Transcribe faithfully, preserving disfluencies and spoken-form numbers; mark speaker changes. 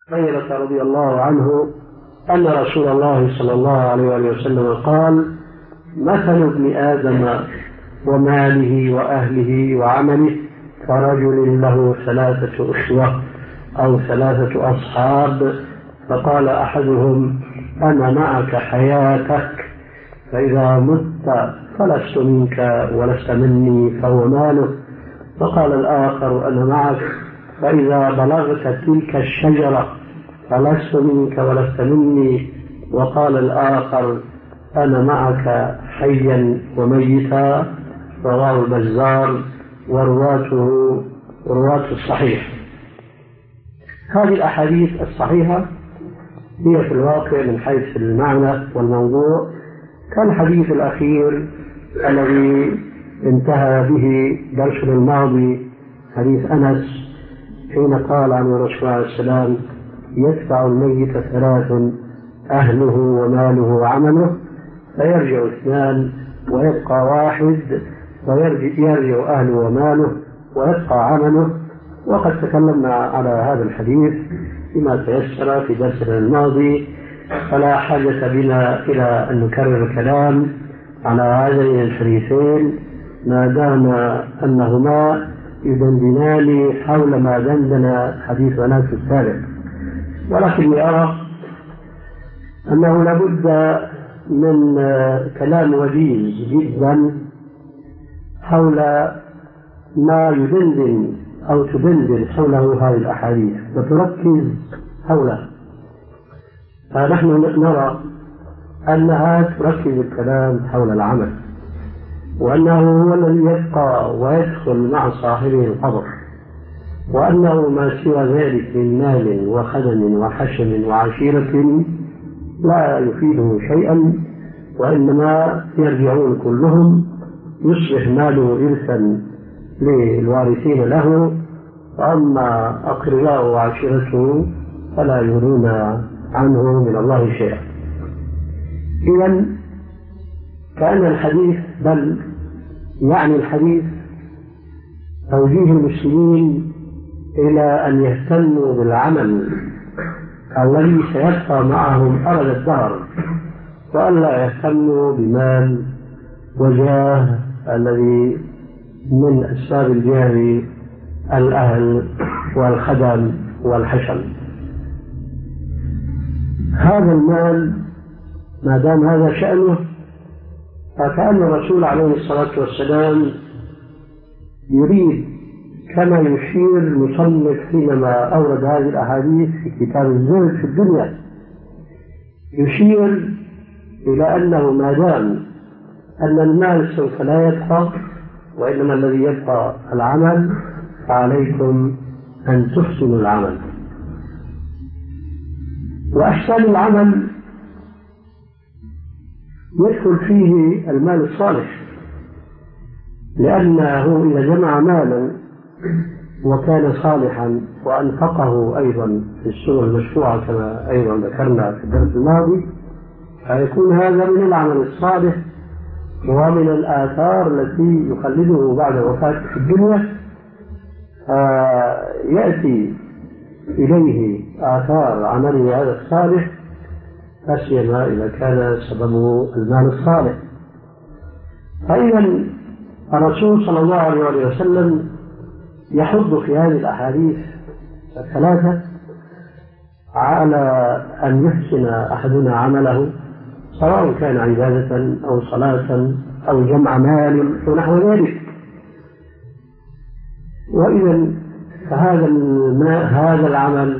Speaker 1: هريرة رضي الله عنه أن رسول الله صلى الله عليه وسلم قال: مثل ابن آدم وماله وأهله وعمله كرجل له ثلاثة أسوة أو ثلاثة أصحاب، فقال أحدهم: أنا معك حياتك، فإذا مت فلست منك ولست مني فهو ماله. فقال الآخر: أنا معك، فإذا بلغت تلك الشجرة فلست منك ولست مني. وقال الآخر: أنا معك حيا وميتا. رواه البزار ورواته رواة الصحيح. هذه الأحاديث الصحيحة هي في الواقع من حيث المعنى والموضوع كالحديث الأخير الذي انتهى به درسنا الماضي، حديث أنس حين قال عن الرسول عليه السلام: يتبع الميت ثلاث: أهله وماله وعمله، فيرجع اثنان ويبقى واحد، ويرجع أهله وماله ويبقى عمله. وقد تكلمنا على هذا الحديث بما تيسر في درسنا الماضي، فلا حاجة بنا إلى أن نكرر الكلام على هذين الحديثين ما دام أنهما يدندنان حول ما دندن حديث أنس السابق. ولكني أرى أنه لابد من كلام وجيز جدا حول ما يدندن أو تدندن حوله هذه الأحاديث وتركز حوله. فنحن نرى أنها تركز الكلام حول العمل، وأنه هو الذي يبقى ويدخل مع صاحبه القبر، وأنه ما سوى ذلك من مال وخدم وحشم وعشيرة لا يفيده شيئا، وإنما يرجعون كلهم، يصبح ماله إرثا للوارثين له، وأما أقرباء وعشيرته فلا يرون عنه من الله شيئا. إذن كأن الحديث بل يعني الحديث توجيه المسلمين إلى أن يهتموا بالعمل الذي سيبقى معهم أبد الدهر، وألا يهتموا بمال وجاه الذي من أسباب الجاه الأهل والخدم والحشم. هذا المال ما دام هذا شأنه، فكأن الرسول عليه الصلاة والسلام يريد كما يشير المصنف حينما أورد هذه الأحاديث في كتاب الزهد في الدنيا، يشير إلى أنه ما دام أن المال سوف لا يبقى وإنما الذي يبقى العمل، فعليكم أن تحسنوا العمل. وأحسان العمل يدخل فيه المال الصالح، لأنه إذا جمع مالا وكان صالحا وأنفقه أيضا في السنة المشروعة كما أيضا ذكرنا في الدرس الماضي، فيكون هذا من العمل الصالح ومن الآثار التي يخلده بعد وفاته في الدنيا، يأتي إليه آثار عمله هذا الصالح، لا سيما إذا كان سببه المال الصالح. فإذا الرسول صلى الله عليه وسلم يحض في هذه الأحاديث الثلاثة على أن يحسن أحدنا عمله، سواء كان عبادة أو صلاة أو جمع مال ونحو ذلك. وإذا فهذا هذا العمل